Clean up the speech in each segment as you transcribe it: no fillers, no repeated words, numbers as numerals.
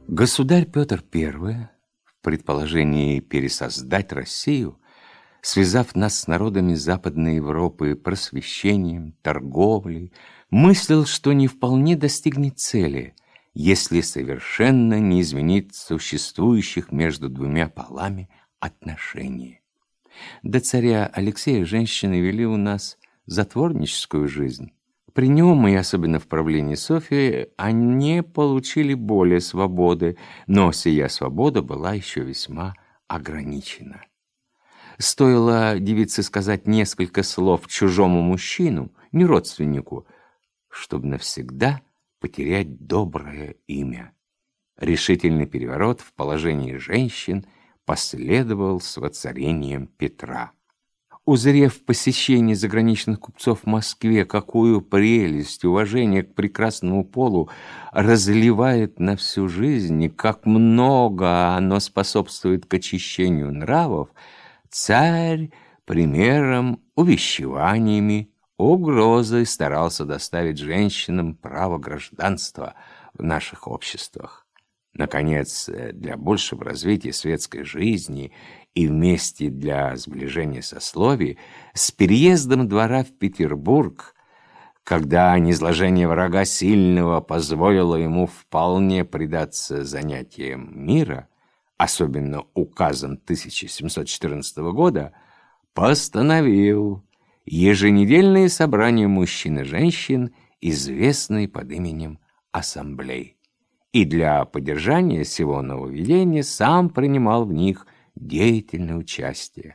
Государь Петр I в предположении пересоздать Россию, связав нас с народами Западной Европы просвещением, торговлей, мыслил, что не вполне достигнет цели, если совершенно не изменит существующих между двумя полами отношений. До царя Алексея женщины вели у нас затворническую жизнь. При нем, и особенно в правлении Софьи, они получили более свободы, но сия свобода была еще весьма ограничена. Стоило девице сказать несколько слов чужому мужчину, не родственнику, чтобы навсегда потерять доброе имя. Решительный переворот в положении женщин последовал с воцарением Петра. Узрев в посещении заграничных купцов в Москве, какую прелесть, уважение к прекрасному полу разливает на всю жизнь, и как много оно способствует к очищению нравов, царь примером, увещеваниями, угрозой старался доставить женщинам право гражданства в наших обществах. Наконец, для большего развития светской жизни и вместе для сближения сословий, с переездом двора в Петербург, когда низложение врага сильного позволило ему вполне предаться занятиям мира, особенно указом 1714 года, постановил еженедельные собрания мужчин и женщин, известные под именем ассамблей, и для поддержания сего нововведения сам принимал в них деятельное участие.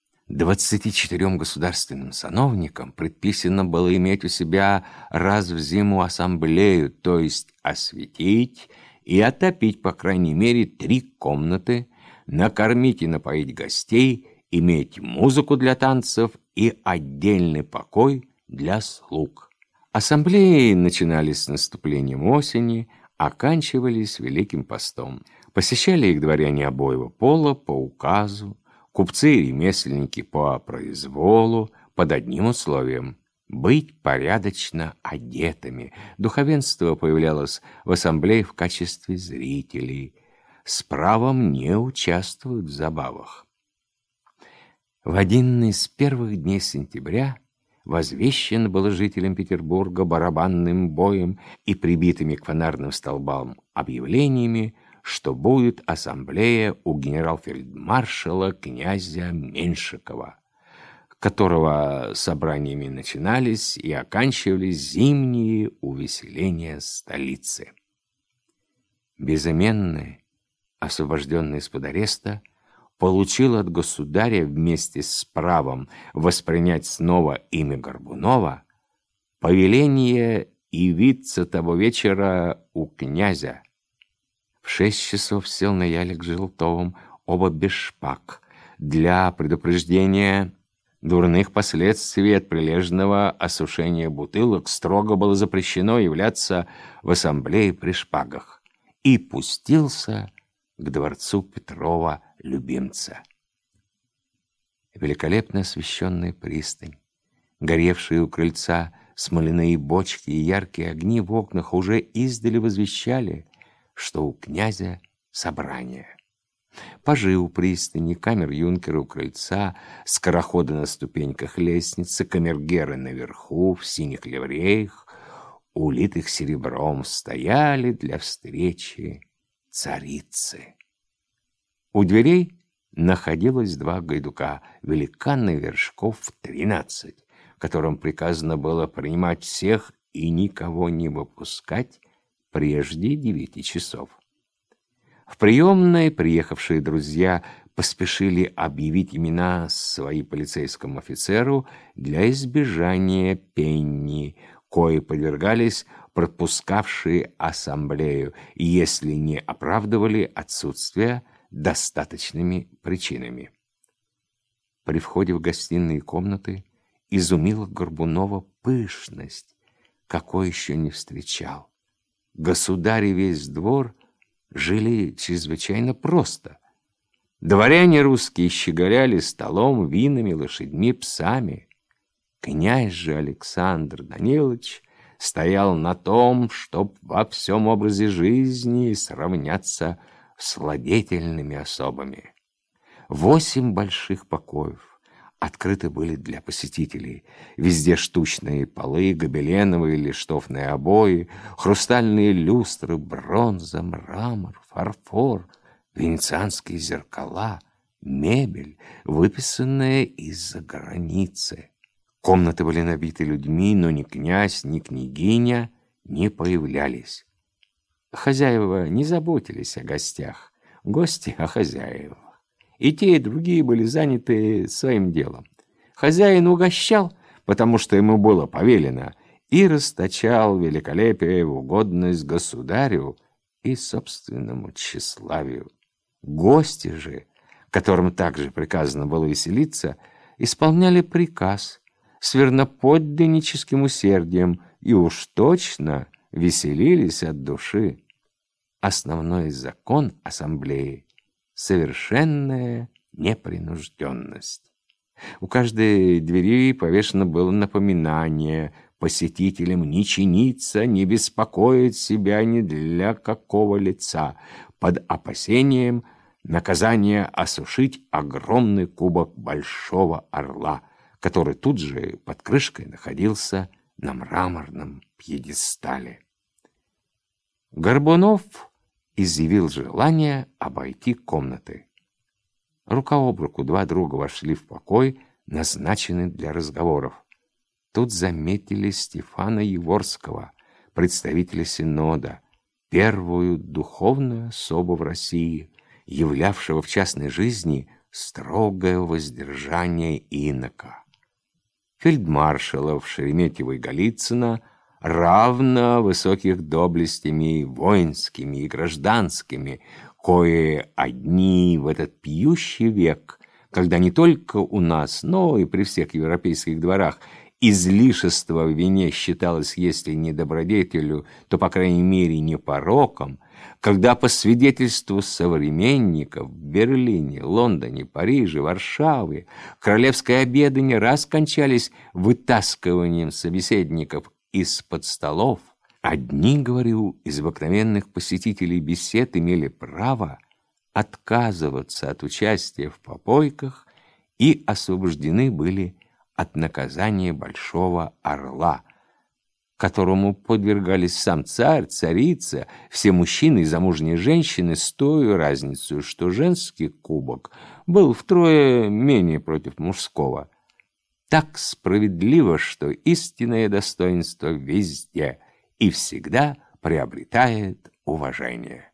24 государственным сановникам предписано было иметь у себя раз в зиму ассамблею, то есть осветить и отопить, по крайней мере, 3 комнаты, накормить и напоить гостей, иметь музыку для танцев и отдельный покой для слуг. Ассамблеи начинались с наступлением осени, оканчивались Великим постом. Посещали их дворяне обоего пола по указу, купцы и ремесленники по произволу, под одним условием – быть порядочно одетыми. Духовенство появлялось в ассамблее в качестве зрителей, с правом не участвовать в забавах. В один из первых дней сентября возвещено было жителям Петербурга барабанным боем и прибитыми к фонарным столбам объявлениями, что будет ассамблея у генерал-фельдмаршала князя Меньшикова, которого собраниями начинались и оканчивались зимние увеселения столицы. Безыменный, освобожденный из-под ареста, получил от государя вместе с правом воспринять снова имя Горбунова повеление явиться того вечера у князя. В 6 часов сел на ялик с Желтовым, оба без шпаг, для предупреждения дурных последствий от прилежного осушения бутылок строго было запрещено являться в ассамблее при шпагах, и пустился к дворцу Петрова любимца. Великолепно освещенная пристань, горевшие у крыльца смоляные бочки и яркие огни в окнах уже издали возвещали, что у князя собрание. Пажи у пристани, камер-юнкеры у крыльца, скороходы на ступеньках лестницы, камергеры наверху в синих ливреях, улитых серебром, стояли для встречи царицы. У дверей находилось 2 гайдука, великаны вершков 13, которым приказано было принимать всех и никого не выпускать прежде 9 часов. В приемной приехавшие друзья поспешили объявить имена свои полицейскому офицеру для избежания пени, кои подвергались пропускавшие ассамблею, если не оправдывали отсутствие достаточными причинами. При входе в гостиные комнаты изумила Горбунова пышность, какой еще не встречал. Государь и весь двор жили чрезвычайно просто. Дворяне русские щеголяли столом, винами, лошадьми, псами. Князь же Александр Данилович стоял на том, чтоб во всем образе жизни сравняться с владетельными особами. 8 больших покоев открыты были для посетителей. Везде штучные полы, гобеленовые или штофные обои, хрустальные люстры, бронза, мрамор, фарфор, венецианские зеркала, мебель, выписанная из-за границы. Комнаты были набиты людьми, но ни князь, ни княгиня не появлялись. Хозяева не заботились о гостях, гости о хозяевах. И те, и другие были заняты своим делом. Хозяин угощал, потому что ему было повелено, и расточал великолепие в угодность государю и собственному тщеславию. Гости же, которым также приказано было веселиться, исполняли приказ с верноподданническим усердием и уж точно веселились от души. Основной закон ассамблеи — совершенная непринужденность. У каждой двери повешено было напоминание посетителям не чиниться, не беспокоить себя ни для какого лица, под опасением наказания осушить огромный кубок Большого Орла, который тут же под крышкой находился на мраморном пьедестале. Горбунов изъявил желание обойти комнаты. Рука об руку два друга вошли в покой, назначенный для разговоров. Тут заметили Стефана Яворского, представителя Синода, первую духовную особу в России, являвшего в частной жизни строгое воздержание инока. Фельдмаршалов Шереметьева и Голицына, равно высоких доблестями воинскими и гражданскими, кое одни в этот пьющий век, когда не только у нас, но и при всех европейских дворах излишество в вине считалось, если не добродетелью, то, по крайней мере, не пороком, когда, по свидетельству современников, в Берлине, Лондоне, Париже, Варшаве королевские обеды не раз кончались вытаскиванием собеседников из-под столов, одни, говорю, из обыкновенных посетителей бесед имели право отказываться от участия в попойках и освобождены были от наказания Большого Орла, которому подвергались сам царь, царица, все мужчины и замужние женщины, с той разницей, что женский кубок был втрое менее против мужского. Так справедливо, что истинное достоинство везде и всегда приобретает уважение.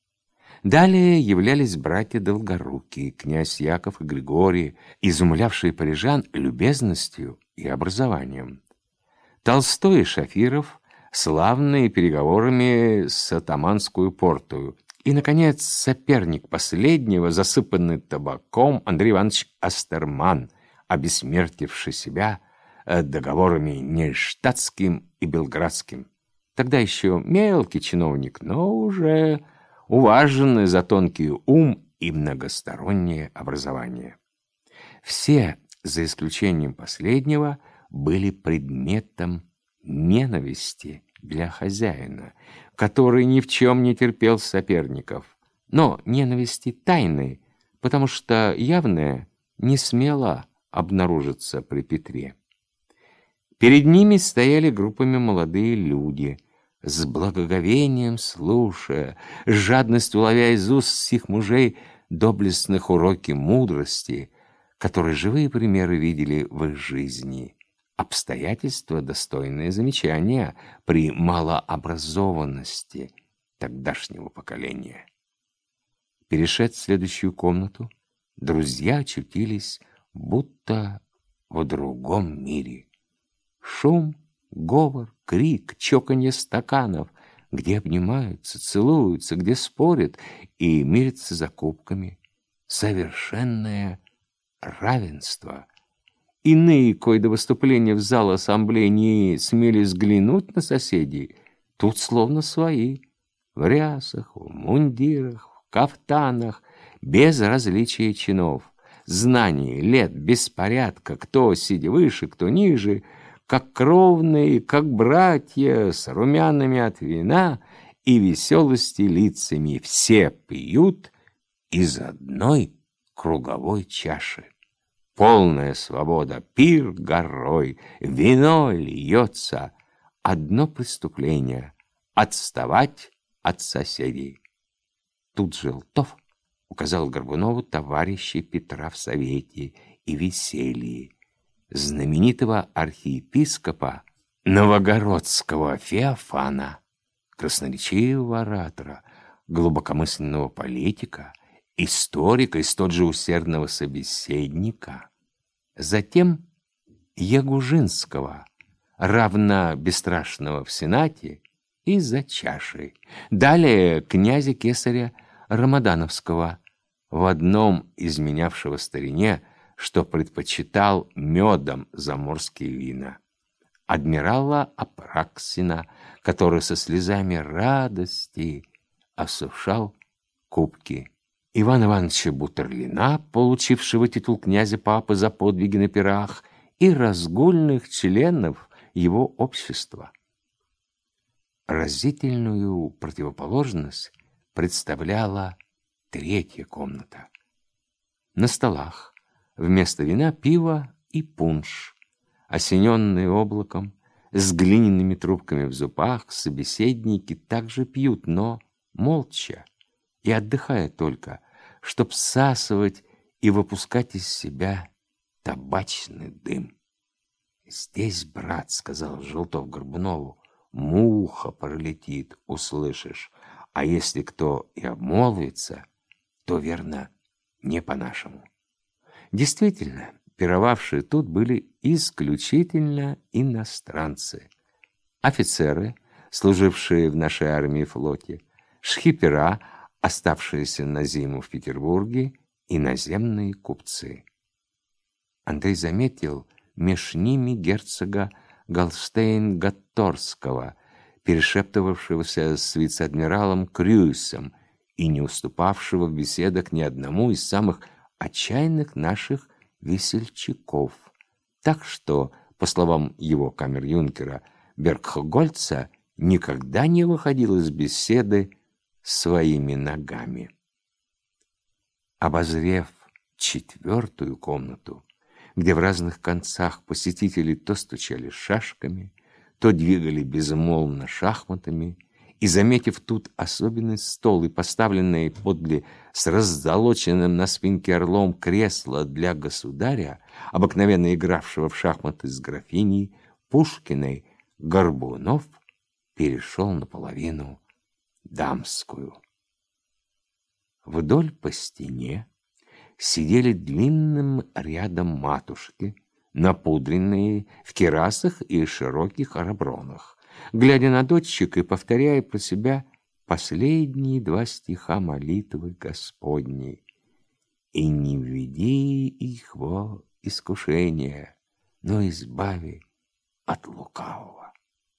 Далее являлись братья Долгорукие, князь Яков и Григорий, изумлявшие парижан любезностью и образованием. Толстой и Шафиров, славные переговорами с атаманскую портою. И, наконец, соперник последнего, засыпанный табаком, Андрей Иванович Астерман, обессмертивший себя договорами Нейштадтским и Белградским. Тогда еще мелкий чиновник, но уже уваженный за тонкий ум и многостороннее образование. Все, за исключением последнего, были предметом ненависти для хозяина, который ни в чем не терпел соперников, но ненависти тайной, потому что явная не смела обнаружиться при Петре. Перед ними стояли группами молодые люди, с благоговением слушая, с жадностью ловя из уст сих мужей доблестных уроки мудрости, которые живые примеры видели в их жизни. Обстоятельства, достойные замечания при малообразованности тогдашнего поколения. Перешед в следующую комнату, друзья очутились будто в другом мире. Шум, говор, крик, чоканье стаканов, где обнимаются, целуются, где спорят и мирятся закупками. Совершенное равенство. Иные, кое до выступления в зал ассамблеи не смели взглянуть на соседей, тут словно свои, в рясах, в мундирах, в кафтанах, без различия чинов, знаний, лет, беспорядка, кто сидя выше, кто ниже, как кровные, как братья, с румянами от вина и веселости лицами, все пьют из одной круговой чаши. Полная свобода, пир горой, вино льется. Одно преступление — отставать от соседей. Тут Желтов указал Горбунову товарищей Петра в Совете и Веселье, знаменитого архиепископа Новогородского Феофана, красноречивого оратора, глубокомысленного политика, историка и столь же усердного собеседника. Затем Ягужинского, равно бесстрашного в Сенате и за чашей. Далее князя Кесаря Рамадановского, в одном изменявшего старине, что предпочитал медом заморские вина. Адмирала Апраксина, который со слезами радости осушал кубки. Ивана Ивановича Бутерлина, получившего титул князя папы за подвиги на пирах, и разгульных членов его общества. Разительную противоположность представляла третья комната. На столах вместо вина пиво и пунш, осененные облаком, с глиняными трубками в зубах, собеседники также пьют, но молча и отдыхая только, чтоб всасывать и выпускать из себя табачный дым. «Здесь, брат, — сказал Желтов Горбунову, — муха пролетит, услышишь, а если кто и обмолвится, то, верно, не по-нашему». Действительно, пировавшие тут были исключительно иностранцы. Офицеры, служившие в нашей армии и флоте, шкипера, оставшиеся на зиму в Петербурге, иноземные купцы. Андрей заметил меж ними герцога Галштейн-Гатторского, перешептывавшегося с вице-адмиралом Крюйсом и не уступавшего в беседах ни одному из самых отчаянных наших весельчаков. Так что, по словам его камер-юнкера Бергхгольца, никогда не выходил из беседы своими ногами. Обозрев четвертую комнату, где в разных концах посетители то стучали шашками, то двигали безмолвно шахматами, и, заметив тут особенный стол и поставленное подле с раззолоченным на спинке орлом кресло для государя, обыкновенно игравшего в шахматы с графиней Пушкиной, Горбунов перешел наполовину дамскую. Вдоль по стене сидели длинным рядом матушки, напудренные в кирасах и широких арабронах, глядя на дочек и повторяя про себя последние два стиха молитвы Господней: «И не введи их во искушение, но избави от лукавого».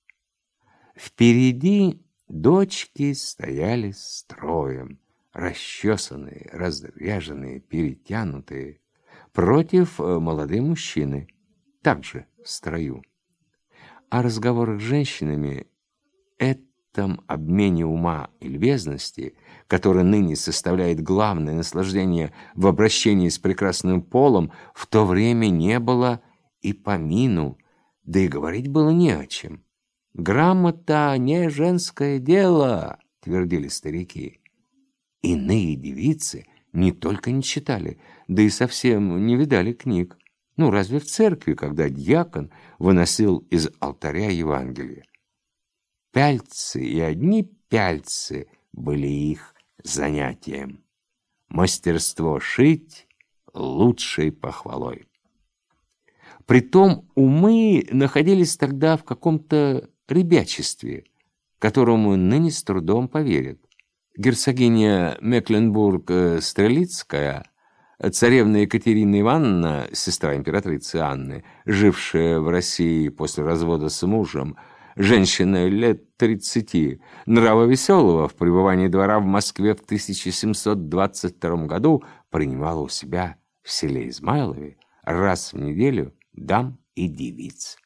Впереди дочки стояли строем, расчесанные, разряженные, перетянутые, против молодые мужчины, также в строю. О разговорах с женщинами, этом обмене ума и любезности, который ныне составляет главное наслаждение в обращении с прекрасным полом, в то время не было и помину, да и говорить было не о чем. «Грамота не женское дело», — твердили старики. Иные девицы не только не читали, да и совсем не видали книг. Ну, разве в церкви, когда дьякон выносил из алтаря Евангелие. Пяльцы и одни пяльцы были их занятием. Мастерство шить лучшей похвалой. Притом умы находились тогда в каком-то ребячестве, которому ныне с трудом поверят. Герцогиня Мекленбург-Стрелицкая, царевна Екатерина Ивановна, сестра императрицы Анны, жившая в России после развода с мужем, женщина лет 30, нрава веселого, в пребывании двора в Москве в 1722 году принимала у себя в селе Измайлове раз в неделю дам и девиц.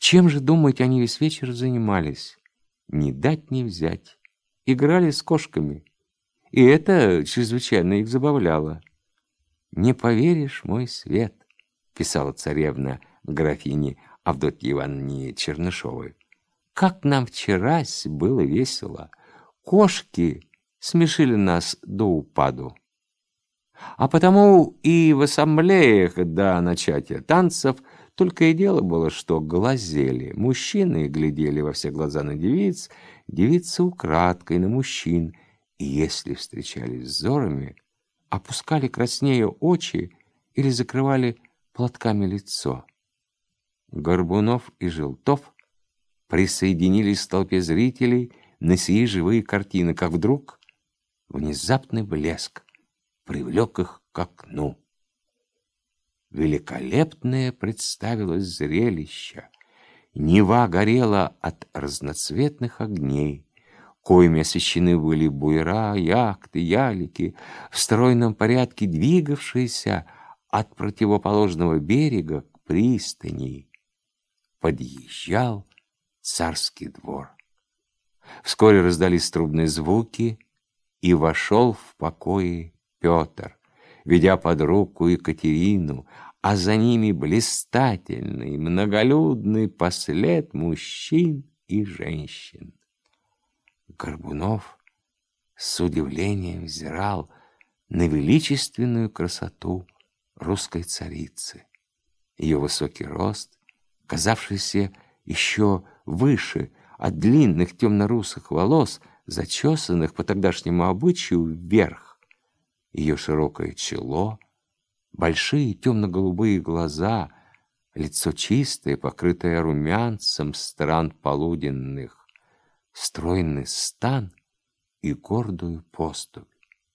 Чем же, думаете, они весь вечер занимались? Не дать не взять. Играли с кошками. И это чрезвычайно их забавляло. «Не поверишь, мой свет», — писала царевна графине Авдотье Ивановне Чернышовой, «как нам вчерась было весело. Кошки смешили нас до упаду. А потому и в ассамблеях до начатия танцев только и дело было, что глазели. Мужчины глядели во все глаза на девиц, девицы украдкой на мужчин, и если встречались взорами, опускали краснея очи или закрывали платками лицо. Горбунов и Желтов присоединились к толпе зрителей на сии живые картины, как вдруг внезапный блеск привлек их к окну. Великолепное представилось зрелище. Нева горела от разноцветных огней, коими освещены были буера, яхты, ялики, в стройном порядке двигавшиеся от противоположного берега к пристани. Подъезжал царский двор. Вскоре раздались трубные звуки, и вошел в покои Петр, ведя под руку Екатерину, а за ними блистательный, многолюдный послед мужчин и женщин. Горбунов с удивлением взирал на величественную красоту русской царицы. Ее высокий рост, казавшийся еще выше от длинных темно-русых волос, зачесанных по тогдашнему обычаю вверх, ее широкое чело, большие темно-голубые глаза, лицо чистое, покрытое румянцем стран полуденных, стройный стан и гордую поступь.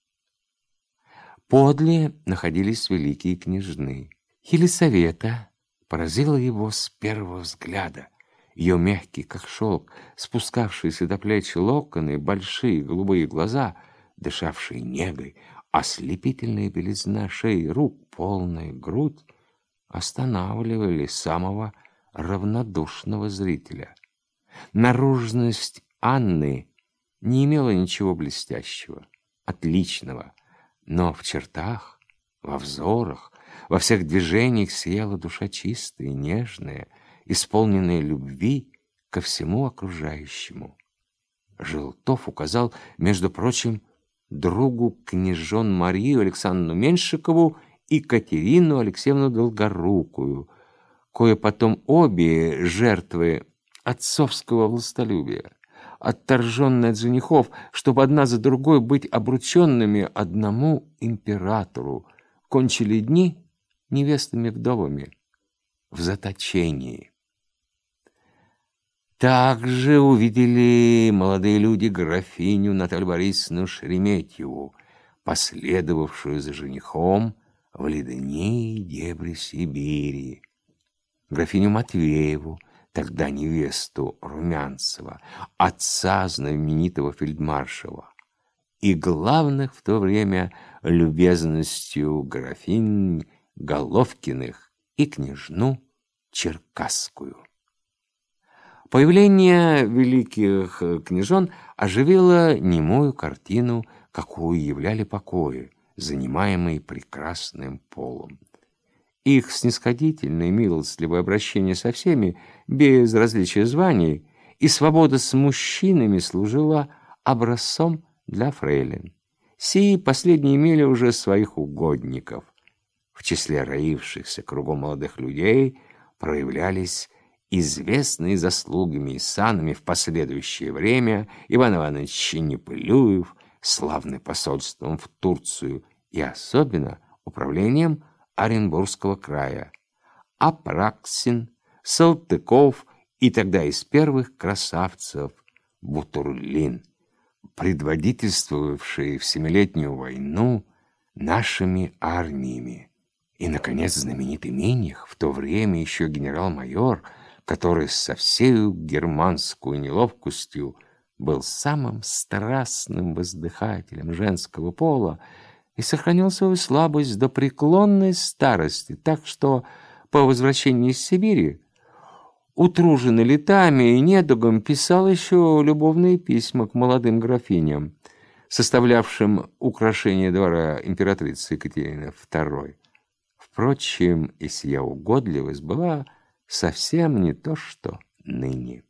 Подле находились великие княжны. Елисавета поразила его с первого взгляда. Ее мягкие, как шелк, спускавшиеся до плеч локоны, большие голубые глаза, дышавшие негой, ослепительная белизна шеи, рук, полная грудь останавливали самого равнодушного зрителя. Наружность Анны не имела ничего блестящего, отличного, но в чертах, во взорах, во всех движениях сияла душа чистая, нежная, исполненная любви ко всему окружающему. Желтов указал, между прочим, другу княжон Марию Александровну Меньшикову и Катерину Алексеевну Долгорукую, кое потом обе жертвы отцовского властолюбия, отторженные от женихов, чтобы одна за другой быть обрученными одному императору, кончили дни невестами-вдовами в заточении. Также увидели молодые люди графиню Наталью Борисовну Шереметьеву, последовавшую за женихом в ледяные дебри Сибири, графиню Матвееву, тогда невесту Румянцева, отца знаменитого фельдмаршала, и главных в то время любезностью графинь Головкиных и княжну Черкасскую. Появление великих княжон оживило немую картину, какую являли покои, занимаемые прекрасным полом. Их снисходительное, милостливое обращение со всеми, без различия званий, и свобода с мужчинами служила образцом для фрейлин. Сии последние имели уже своих угодников. В числе роившихся кругом молодых людей проявлялись известные заслугами и санами в последующее время Иван Иванович Непылюев, славный посольством в Турцию и особенно управлением Оренбургского края, Апраксин, Салтыков и тогда из первых красавцев Бутурлин, предводительствовавшие в Семилетнюю войну нашими армиями. И, наконец, знаменитый Миних, в то время еще генерал-майор, который со всею германскую неловкостью был самым страстным воздыхателем женского пола и сохранил свою слабость до преклонной старости, так что по возвращении из Сибири утруженный летами и недугом, писал еще любовные письма к молодым графиням, составлявшим украшение двора императрицы Екатерины II. Впрочем, и сия угодливость была совсем не то, что ныне.